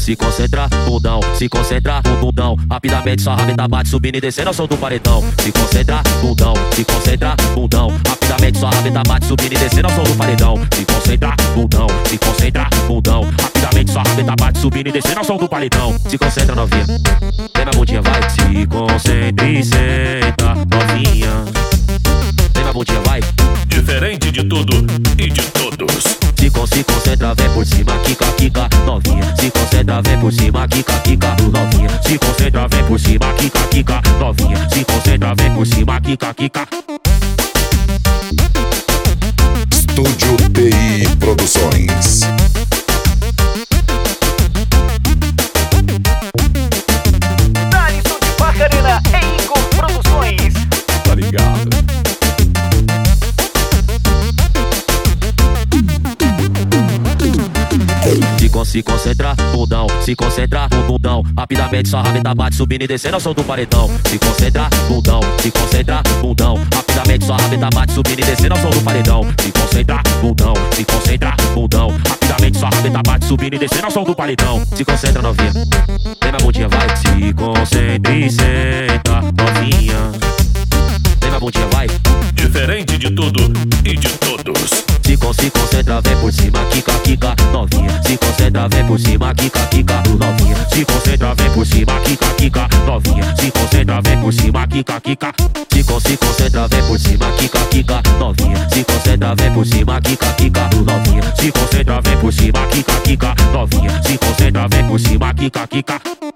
Se concentra, bundão, se concentra, bundão. Rapidamente sua rabeta bate subindo e descendo ao som do paredão. Se concentra, bundão, se concentra, bundão. Rapidamente sua rabeta bate subindo e descendo ao som do paredão. Se concentra, bundão, se concentra, bundão. Rapidamente sua rabeta bate subindo e descendo ao som do paredão. Se concentra, novinha, vem na bundinha, vai. Se concentra e senta, novinha, vem na bundinha, vai. Diferente de tudo e de todos. Se concentra, vem por cima, quica, quica, novinha. Se concentra, vem por cima, quica, quica, novinha. Se concentra, vem por cima, quica, quica, novinha. Se concentra, vem por cima, quica, quica. Estúdio TI Produções. Dalisson de Barcarena e Igor Produções. Tá ligado? Se concentra, bundão, se concentra, bundão. Rapidamente sua rabeta bate subindo e descendo ao som do paredão. Se concentra, bundão, se concentra, bundão. Rapidamente sua rabeta bate subindo e descendo ao som do paredão. Se concentra, bundão, se concentra, bundão. Rapidamente sua rabeta bate subindo e descendo ao som do paredão. Se concentra, novinha, vem na bundinha, vai. Se concentra e senta, novinha, vem na bundinha, vai. Diferente de tudo e de todos. Se concentra, vem por cima, quica, quica, novinha. Se concentra, vem por cima, quica, quica, novinha. Se concentra, vem por cima, quica, quica, novinha. Se concentra, vem por cima, quica, quica. Se concentra, vem por cima, quica, quica, novinha. Se concentra, vem por cima, quica, quica, novinha. Se concentra, vem por cima, quica, quica, novinha. Se concentra, vem por cima, quica, quica.